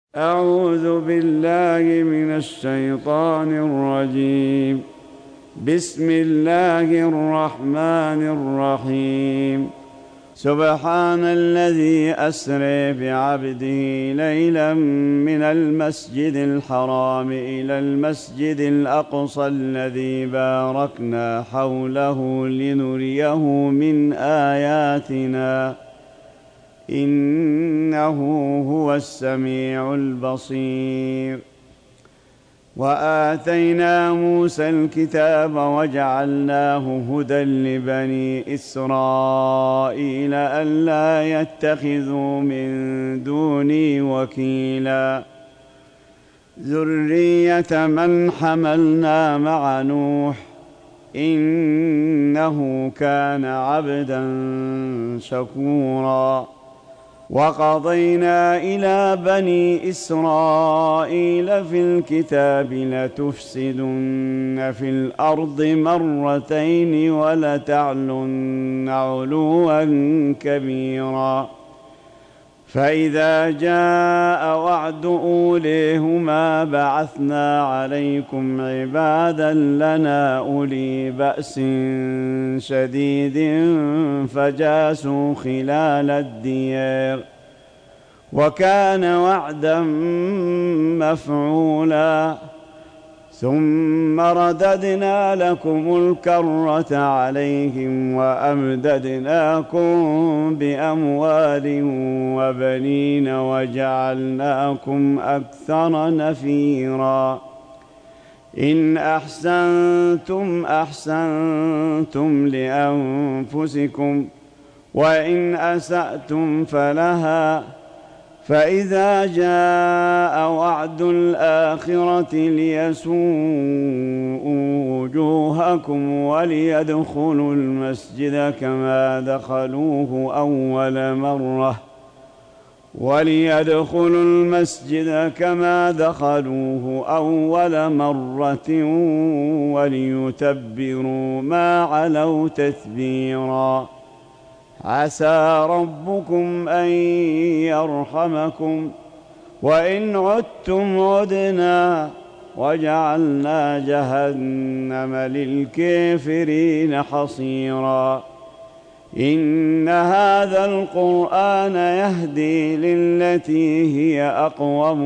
أعوذ بالله من الشيطان الرجيم. بسم الله الرحمن الرحيم. سبحان الذي أسرى بعبده ليلا من المسجد الحرام إلى المسجد الأقصى الذي باركنا حوله لنريه من آياتنا إنه هو السميع البصير. وآتينا موسى الكتاب وجعلناه هدى لبني إسرائيل ألا يتخذوا من دوني وكيلا. ذرية من حملنا مع نوح إنه كان عبدا شكورا. وقضينا إلى بني إسرائيل في الكتاب لتفسدن في الأرض مرتين ولتعلن علوا كبيرا. فإذا جاء وعد أوليهما بعثنا عليكم عبادا لنا أولي بأس شديد فجاسوا خلال الديار وكان وعدا مفعولا. ثم رددنا لكم الكرة عليهم وأمددناكم بأموال وبنين وجعلناكم أكثر نفيرا. إن أحسنتم أحسنتم لأنفسكم وإن أسأتم فلها. فإذا جاء وعد الآخرة ليسوءوا وجوهكم وليدخلوا المسجد كما دخلوه أول مرة وليتبروا ما علوا تتبيرا. عسى ربكم أن يرحمكم وإن عدتم عدنا وجعلنا جهنم للكافرين حصيرا. إن هذا القرآن يهدي للتي هي أقوم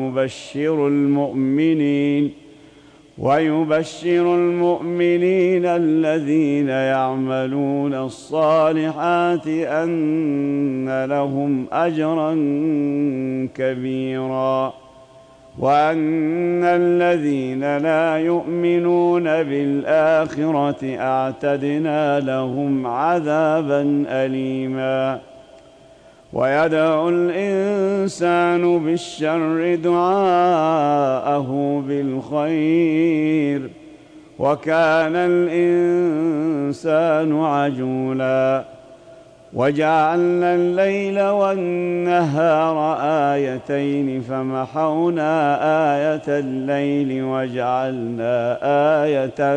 ويبشر المؤمنين الذين يعملون الصالحات أن لهم أجرا كبيرا وأن الذين لا يؤمنون بالآخرة أعتدنا لهم عذابا أليما. ويدعو الإنسان بالشر دعاءه بالخير وكان الإنسان عجولا. وجعلنا الليل والنهار آيتين فمحونا آية الليل وجعلنا آية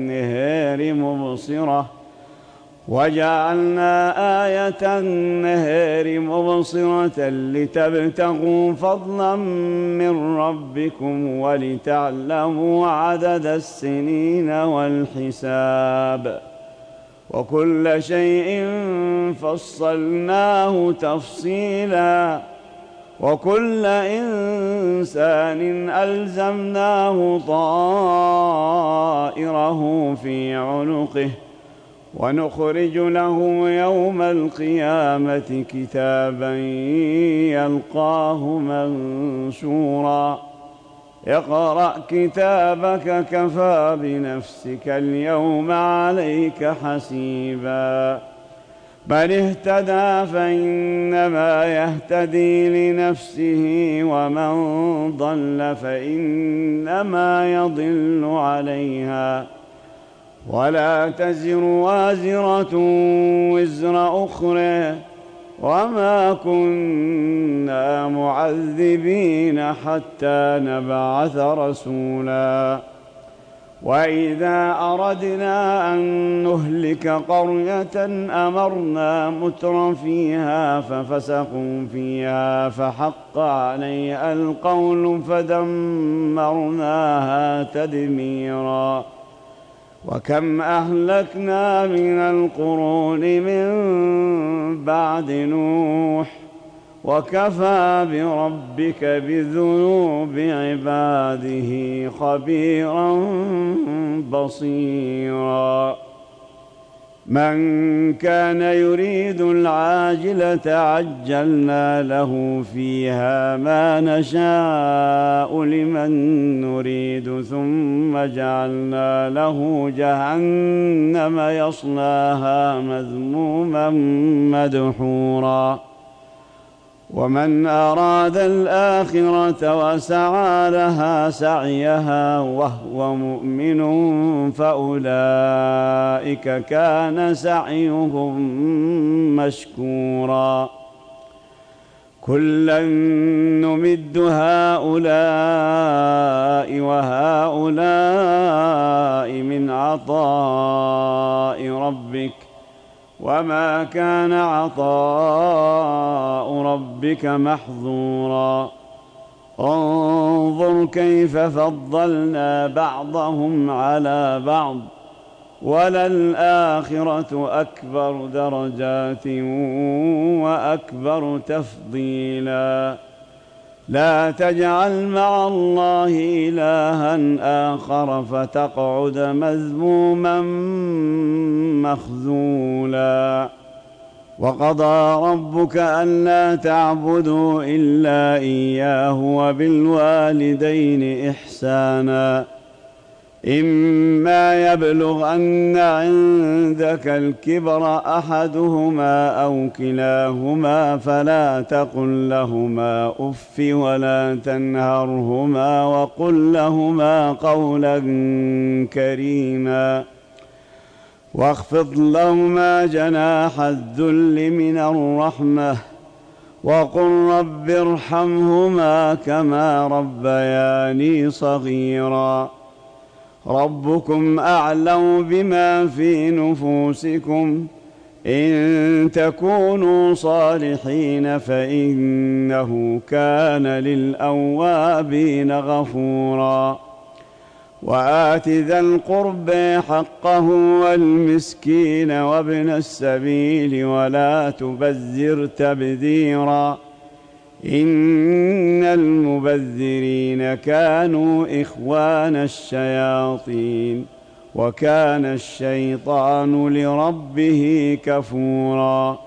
النهار مبصرة لتبتغوا فضلا من ربكم ولتعلموا عدد السنين والحساب وكل شيء فصلناه تفصيلا. وكل إنسان ألزمناه طائره في عنقه ونخرج له يوم القيامة كتابا يلقاه منشورا. اقرأ كتابك كفى بنفسك اليوم عليك حسيبا. من اهتدى فإنما يهتدي لنفسه ومن ضل فإنما يضل عليها ولا تزر وازرة وزر أخرى وما كنا معذبين حتى نبعث رسولا. وإذا أردنا أن نهلك قرية أمرنا متر فيها ففسقوا فيها فحق عليها القول فدمرناها تدميرا. وكم أهلكنا من القرون من بعد نوح وكفى بربك بذنوب عباده خبيرا بصيرا. من كان يريد العاجلة عجلنا له فيها ما نشاء لمن نريد ثم جعلنا له جهنم يصلاها مذموما مدحورا. ومن أراد الآخرة وسعى لها سعيها وهو مؤمن فأولئك كان سعيهم مشكورا. كلا نمد هؤلاء وهؤلاء من عطاء ربك وما كان عطاء ربك محظورا. انظر كيف فضلنا بعضهم على بعض وللآخرة أكبر درجات وأكبر تفضيلا. لا تجعل مع الله إلها آخر فتقعد مذموما مخذولا. وقضى ربك ألا تعبدوا إلا إياه وبالوالدين إحسانا. إما يبلغن عندك الكبر أحدهما أو كلاهما فلا تقل لهما أف ولا تنهرهما وقل لهما قولا كريما. واخفض لهما جناح الذل من الرحمة وقل رب ارحمهما كما ربياني صغيرا. ربكم أعلم بما في نفوسكم إن تكونوا صالحين فإنه كان للأوابين غفورا. وآت ذا القرب حقه والمسكين وابن السبيل ولا تبذر تبذيرا إن المبذرين كانوا إخوان الشياطين وكان الشيطان لربه كفورا.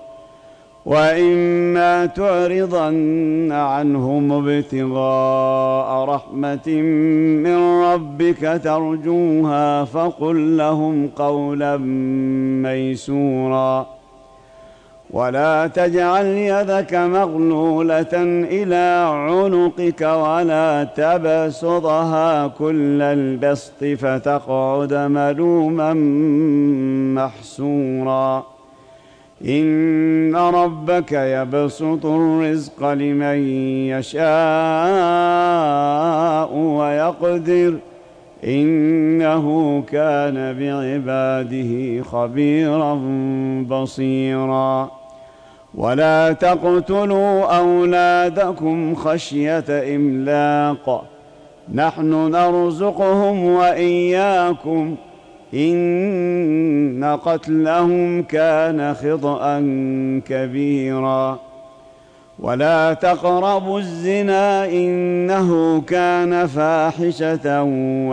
وإما تعرضن عنهم ابتغاء رحمة من ربك ترجوها فقل لهم قولا ميسورا. ولا تجعل يدك مغلولة إلى عنقك ولا تبسطها كل البسط فتقعد ملوما محسورا. إن ربك يبسط الرزق لمن يشاء ويقدر إنه كان بعباده خبيرا بصيرا. ولا تقتلوا أولادكم خشية إملاق نحن نرزقهم وإياكم إن قتلهم كان خطأ كبيرا. ولا تقربوا الزنا إنه كان فاحشة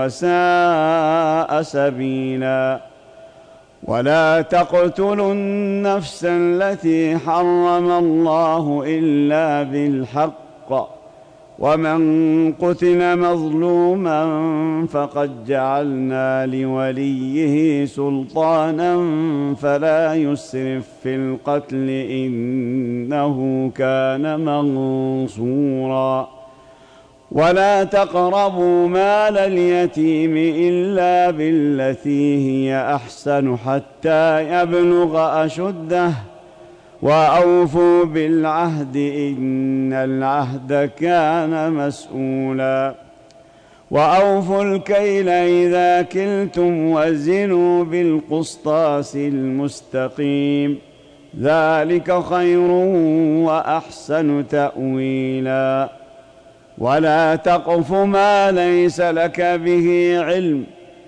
وساء سبيلا. ولا تقتلوا النفس التي حرم الله إلا بالحق ومن قتل مظلوما فقد جعلنا لوليه سلطانا فلا يسرف في القتل إنه كان منصورا. ولا تقربوا مال اليتيم إلا بالتي هي أحسن حتى يبلغ أشده وأوفوا بالعهد إن العهد كان مسؤولا. وأوفوا الكيل إذا كلتم وزنوا بالقسطاس المستقيم، ذلك خير وأحسن تأويلا. ولا تقف ما ليس لك به علم،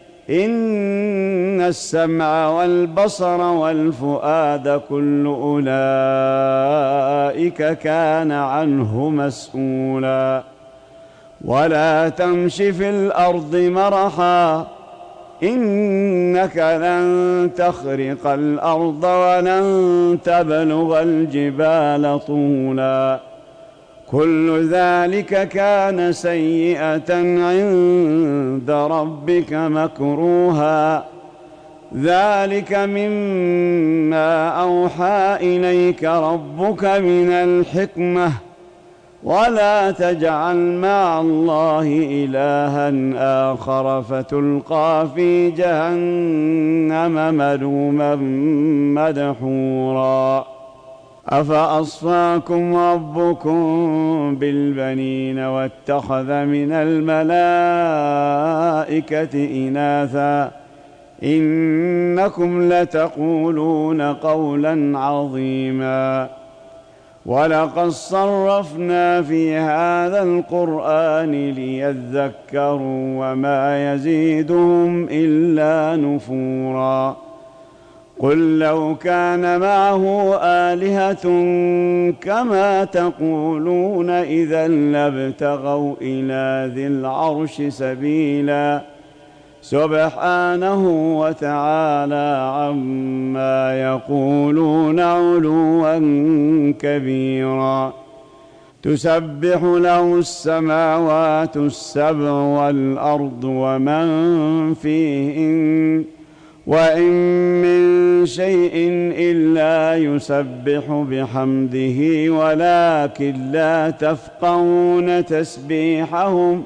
إن السمع والبصر والفؤاد كل أولئك كان عنه مسؤولا. ولا تمش في الأرض مرحا، إنك لن تخرق الأرض ولن تبلغ الجبال طولا، كل ذلك كان سيئة عند ربك مكروها، ذلك مما أوحى إليك ربك من الحكمة. ولا تجعل مع الله إلها آخر فتلقى في جهنم ملوما مدحورا. أفأصفاكم ربكم بالبنين واتخذ من الملائكة إناثا إنكم لتقولون قولا عظيما. ولقد صرفنا في هذا القرآن ليذكروا وما يزيدهم إلا نفورا. قل لو كان معه آلهة كما تقولون إذا لابتغوا إلى ذي العرش سبيلا، سبحانه وتعالى عما يقولون علوا كبيرا. تسبح له السماوات السبع والأرض ومن فيهن وإن من شيء إلا يسبح بحمده ولكن لا تفقهون تسبيحهم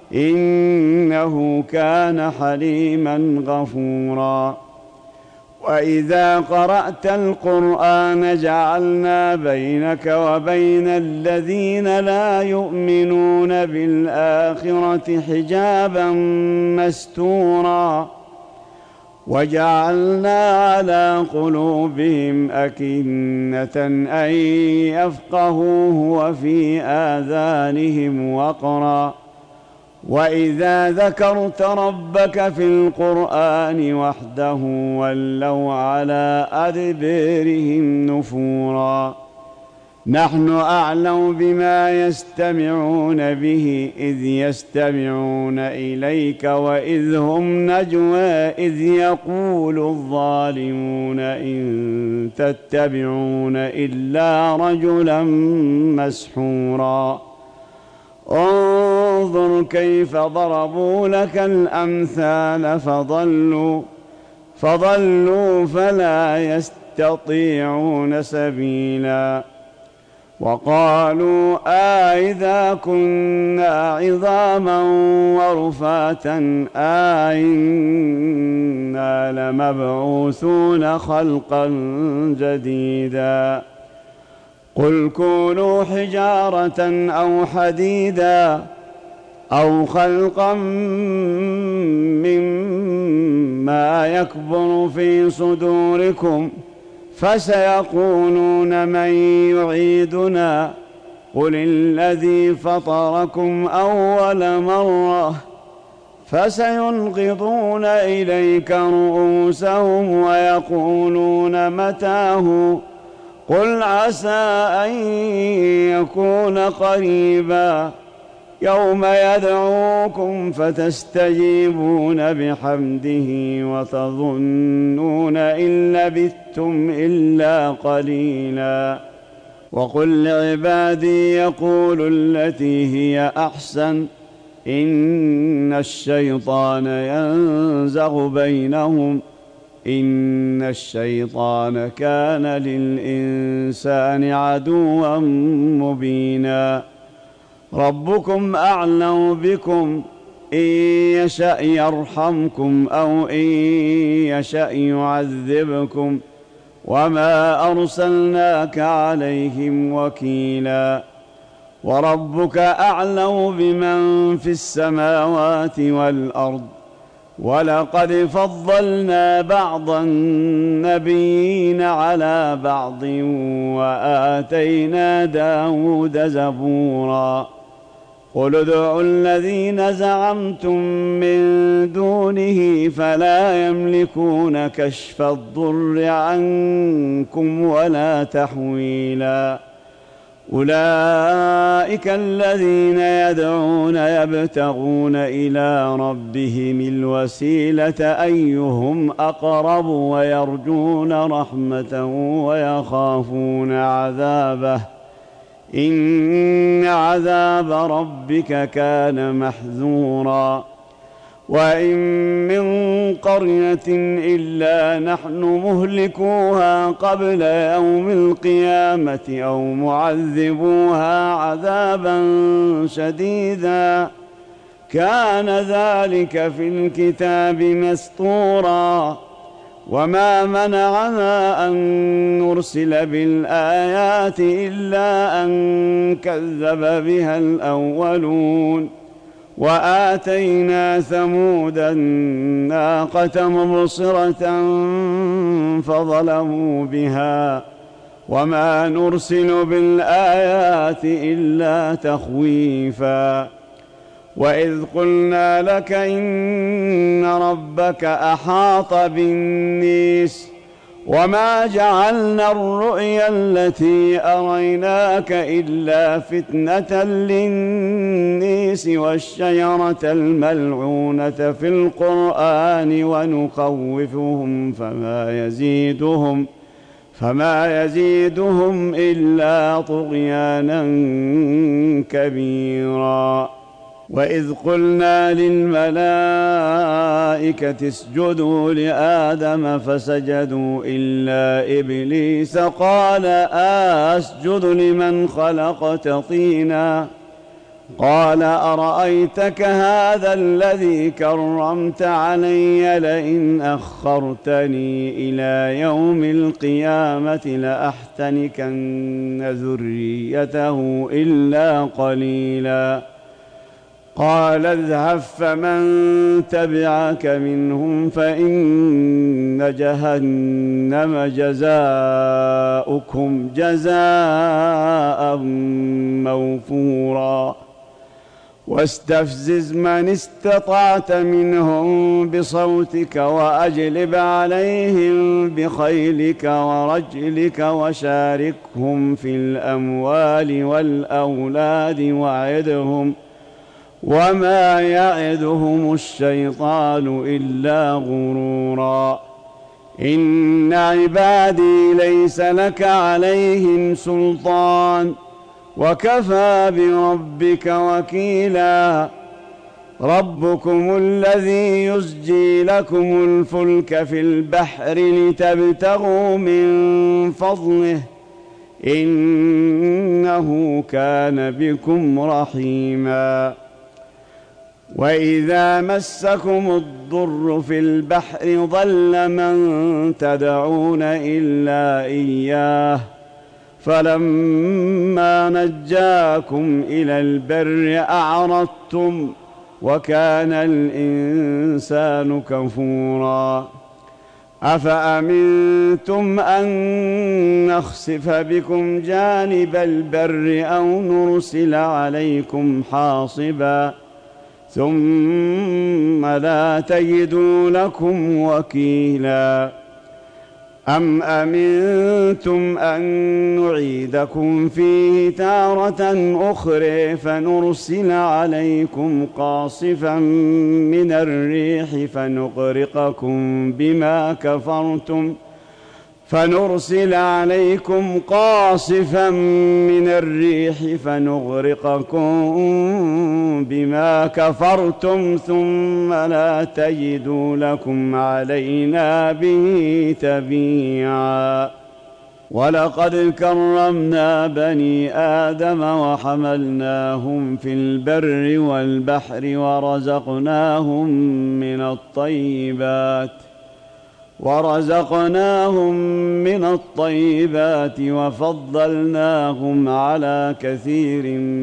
إنه كان حليما غفورا. وإذا قرأت القرآن جعلنا بينك وبين الذين لا يؤمنون بالآخرة حجابا مستورا، وجعلنا على قلوبهم أكنة أن يفقهوه وفي آذانهم وقرا، وإذا ذكرت ربك في القرآن وحده ولوا على أدبارهم نفورا. نحن أعلم بما يستمعون به إذ يستمعون إليك وإذ هم نجوى إذ يقول الظالمون إن تتبعون إلا رجلا مسحورا. انظر كيف ضربوا لك الأمثال فضلوا فلا يستطيعون سبيلا. وقالوا أإذا كنا عظاما ورفاتا أإنا لمبعوثون خلقا جديدا. قل كونوا حجارة أو حديدا أو خلقا مما يكبر في صدوركم فسيقولون من يعيدنا قل الذي فطركم أول مرة فسينغضون إليك رؤوسهم ويقولون متاه قل عسى أن يكون قريبا يوم يدعوكم فتستجيبون بحمده وتظنون إن لبثتم إلا قليلا. وقل لعبادي يقولوا التي هي أحسن إن الشيطان ينزغ بينهم إن الشيطان كان للإنسان عدوا مبينا. ربكم أعلم بكم إن يشأ يرحمكم أو إن يشأ يعذبكم وما أرسلناك عليهم وكيلا. وربك أعلم بمن في السماوات والأرض ولقد فضلنا بعض النبيين على بعض وآتينا داود زبورا قل ادعوا الذين زعمتم من دونه فلا يملكون كشف الضر عنكم ولا تحويلا أولئك الذين يدعون يبتغون إلى ربهم الوسيلة أيهم أقرب ويرجون رحمته ويخافون عذابه إن عذاب ربك كان محذورا وإن من قرية إلا نحن مهلكوها قبل يوم القيامة أو معذبوها عذابا شديدا كان ذلك في الكتاب مسطورا وما منعنا أن نرسل بالآيات إلا أن كذب بها الأولون وآتينا ثمود الناقة مبصرة فظلموا بها وما نرسل بالآيات إلا تخويفا وإذ قلنا لك إن ربك أحاط بالناس وما جعلنا الرؤيا التي أريناك إلا فتنة للناس والشجرة الملعونة في القرآن ونخوفهم فما يزيدهم إلا طغيانا كبيرا وإذ قلنا للملائكة اسجدوا لآدم فسجدوا إلا إبليس قال أسجد لمن خلقت طينا قال أرأيتك هذا الذي كرمت علي لئن أخرتني إلى يوم القيامة لأحتنكن ذريته إلا قليلا قال اذهب فمن تبعك منهم فإن جهنم جزاؤكم جزاء موفورا واستفزز من استطعت منهم بصوتك وأجلب عليهم بخيلك ورجلك وشاركهم في الأموال والأولاد وعدهم وما يعدهم الشيطان إلا غرورا إن عبادي ليس لك عليهم سلطان وكفى بربك وكيلا ربكم الذي يزجي لكم الفلك في البحر لتبتغوا من فضله إنه كان بكم رحيما وإذا مسكم الضر في البحر ضل من تدعون إلا إياه فلما نجاكم إلى البر أعرضتم وكان الإنسان كفورا أفأمنتم أن نخسف بكم جانب البر أو نرسل عليكم حاصبا ثم لا تجدوا لكم وكيلا أم أمنتم أن نعيدكم فيه تارة أخرى فنرسل عليكم قاصفا من الريح فنغرقكم بما كفرتم ثم لا تجدوا لكم علينا به تبيعا ولقد كرمنا بني آدم وحملناهم في البر والبحر ورزقناهم من الطيبات ورزقناهم من الطيبات وفضلناهم على كثير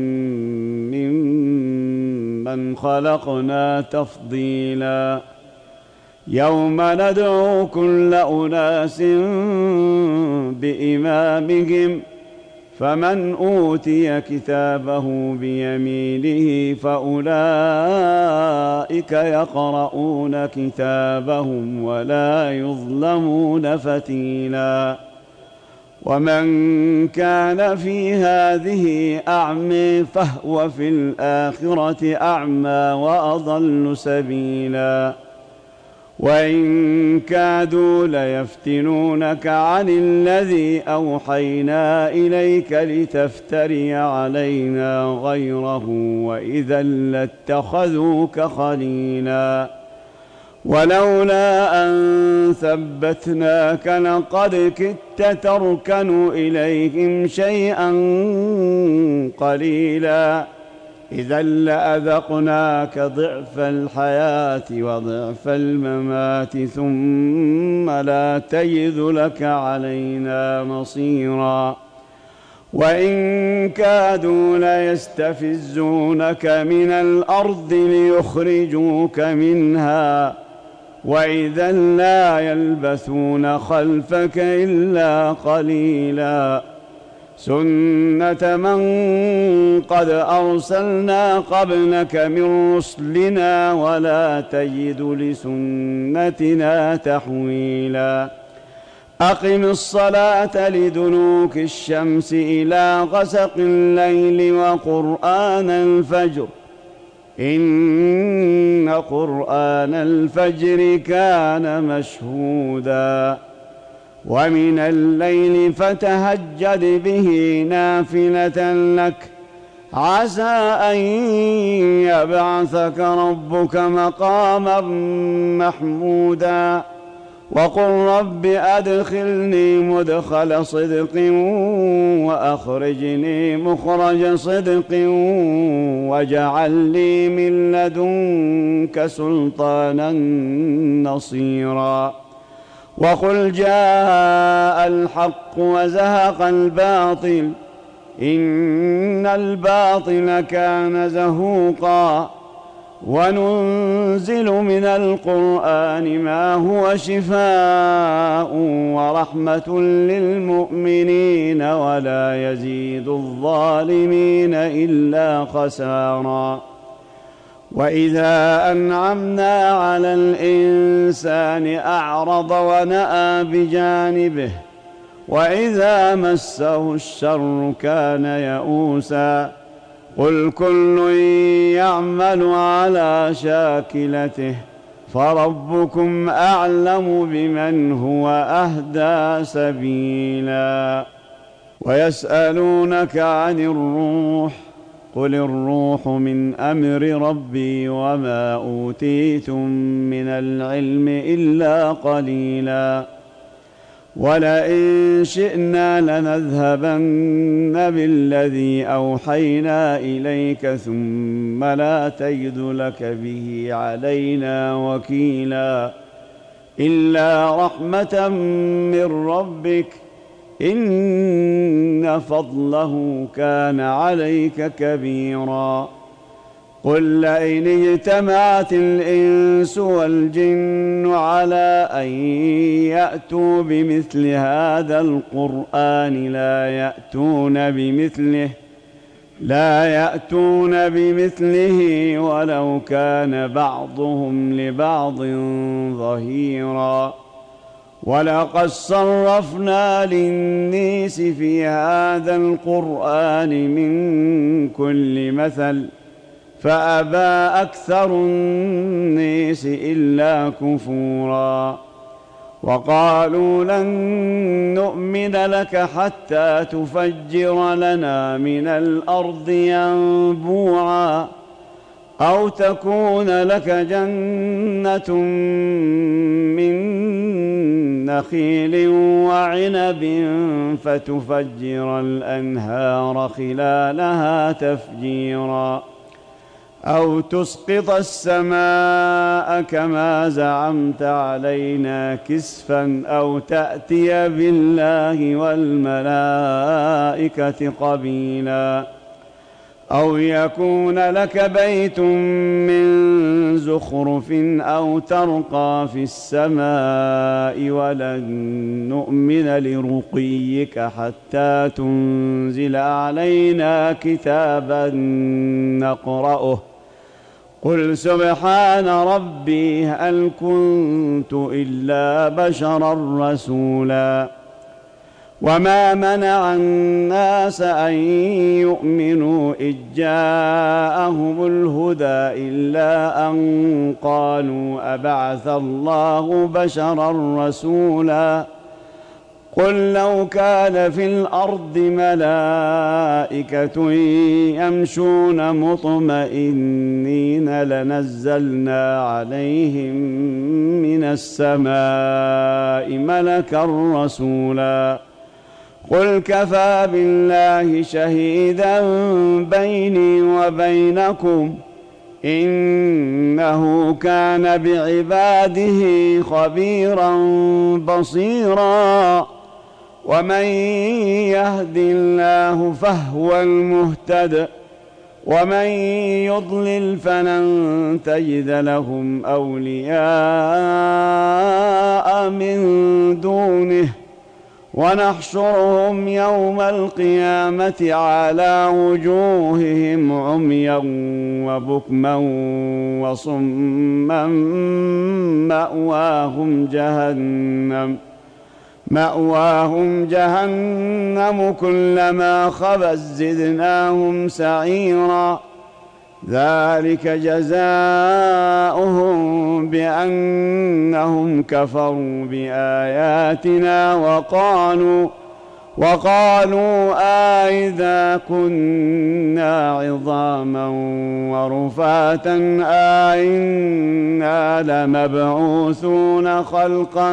ممن خلقنا تفضيلا يوم ندعو كل أناس بإمامهم فمن أوتي كتابه بيمينه فأولئك يقرؤون كتابهم ولا يظلمون فتيلا ومن كان في هذه أعمى فهو في الآخرة أعمى وأضل سبيلا وإن كادوا ليفتنونك عن الذي أوحينا إليك لتفتري علينا غيره وإذا لاتخذوك خليلا ولولا أن ثبتناك لقد كدت تركن إليهم شيئا قليلا إذا لأذقناك ضعف الحياة وضعف الممات ثم لا تجد لك علينا نصيرا وإن كادوا ليستفزونك من الأرض ليخرجوك منها وإذا لا يلبثون خلفك إلا قليلا سنة من قد أرسلنا قبلك من رسلنا ولا تجد لسنتنا تحويلا أقم الصلاة لدنوك الشمس إلى غسق الليل وقرآن الفجر إن قرآن الفجر كان مشهودا ومن الليل فتهجد به نافلة لك عسى أن يبعثك ربك مقاما محمودا وقل رب أدخلني مدخل صدق وأخرجني مخرج صدق واجعل لي من لدنك سلطانا نصيرا وقل جاء الحق وزهق الباطل إن الباطل كان زهوقا وننزل من القرآن ما هو شفاء ورحمة للمؤمنين ولا يزيد الظالمين إلا خسارا وإذا أنعمنا على الإنسان أعرض ونأى بجانبه وإذا مسه الشر كان يئوسا قل كل يعمل على شاكلته فربكم أعلم بمن هو أهدى سبيلا ويسألونك عن الروح قل الروح من أمر ربي وما أوتيتم من العلم إلا قليلا ولئن شئنا لنذهبن بالذي أوحينا إليك ثم لا تجد لك به علينا وكيلا إلا رحمة من ربك إن فضله كان عليك كبيرا قل لئن اجتمعت الإنس والجن على أن يأتوا بمثل هذا القرآن لا يأتون بمثله ولو كان بعضهم لبعض ظهيرا ولقد صرفنا للناس في هذا القرآن من كل مثل فأبى أكثر الناس إلا كفورا وقالوا لن نؤمن لك حتى تفجر لنا من الأرض ينبوعا أو تكون لك جنة من نخيل وعنب فتفجر الأنهار خلالها تفجيرا أو تسقط السماء كما زعمت علينا كسفا أو تأتي بالله والملائكة قبيلا أو يكون لك بيت من زخرف أو ترقى في السماء ولن نؤمن لرقيك حتى تنزل علينا كتابا نقرأه قل سبحان ربي هل كنت إلا بشرا رسولا وما منع الناس أن يؤمنوا إذ جاءهم الهدى إلا أن قالوا أبعث الله بشرا رسولا قل لو كان في الأرض ملائكة يمشون مطمئنين لنزلنا عليهم من السماء ملكا رسولا قل كفى بالله شهيدا بيني وبينكم إنه كان بعباده خبيرا بصيرا ومن يهد الله فهو المهتد ومن يضلل فلن تجد لهم أولياء من دونه ونحشرهم يوم القيامة على وجوههم عميا وبكما وصما مأواهم جهنم كلما خبت زدناهم سعيرا ذلك جزاؤهم بأنهم كفروا بآياتنا وقالوا أئذا كنا عظاما ورفاتا أئنا لمبعوثون خلقا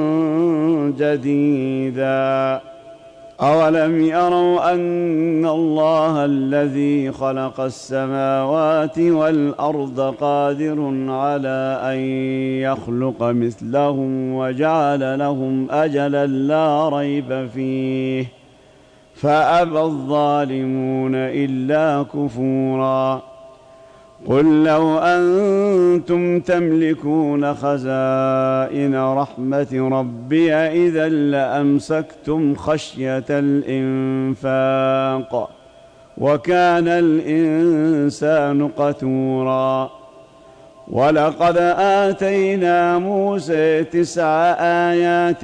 جديدا أولم يروا أن الله الذي خلق السماوات والأرض قادر على أن يخلق مثلهم وجعل لهم أجلا لا ريب فيه فأبى الظالمون إلا كفورا قل لو أنتم تملكون خزائن رحمة ربي إذا لأمسكتم خشية الإنفاق وكان الإنسان قتورا ولقد آتينا موسى 9 آيات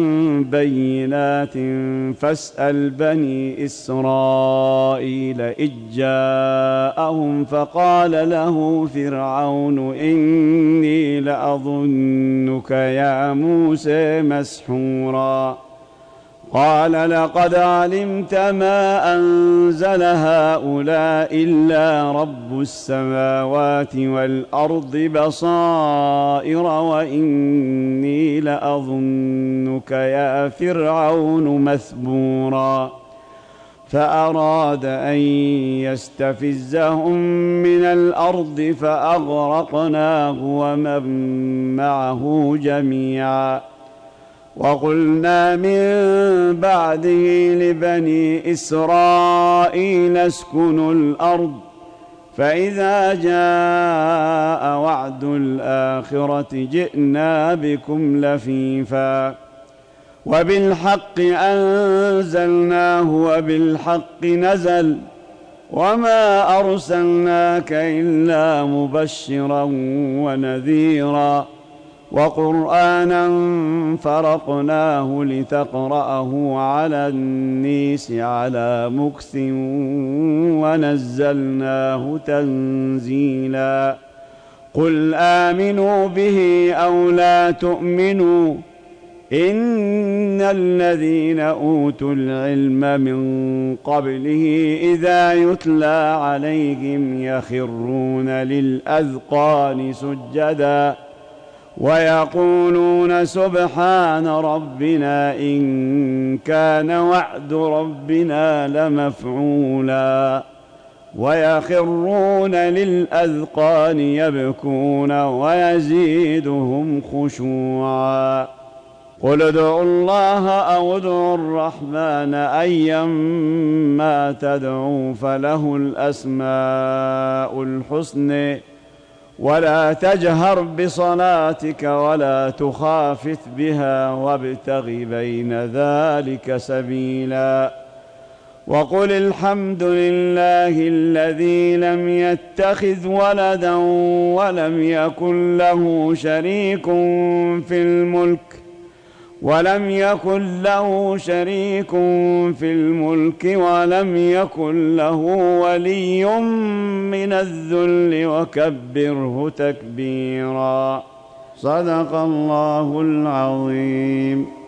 بينات فاسأل بني إسرائيل إذ جاءهم فقال له فرعون إني لأظنك يا موسى مسحورا قال لقد علمت ما أنزل هؤلاء إلا رب السماوات والأرض بصائر وإني لأظنك يا فرعون مثبورا فأراد أن يستفزهم من الأرض فأغرقناه ومن معه جميعا وقلنا من بعده لبني إسرائيل اسكنوا الأرض فإذا جاء وعد الآخرة جئنا بكم لفيفا وبالحق أنزلناه وبالحق نزل وما أرسلناك إلا مبشرا ونذيرا وقرآنا فرقناه لتقرأه على الناس على مكث ونزلناه تنزيلا قل آمنوا به أو لا تؤمنوا إن الذين أوتوا العلم من قبله إذا يتلى عليهم يخرون للأذقان سجدا ويقولون سبحان ربنا إن كان وعد ربنا لمفعولا ويخرون للأذقان يبكون ويزيدهم خشوعا. قل ادعوا الله أو ادعوا الرحمن أيما تدعوا فله الأسماء الحسن ولا تجهر بصلاتك ولا تخافت بها وابتغ بين ذلك سبيلا. وقل الحمد لله الذي لم يتخذ ولدا ولم يكن له شريك في الملك ولم يكن له ولي من الذل وكبره تكبيرا. صدق الله العظيم.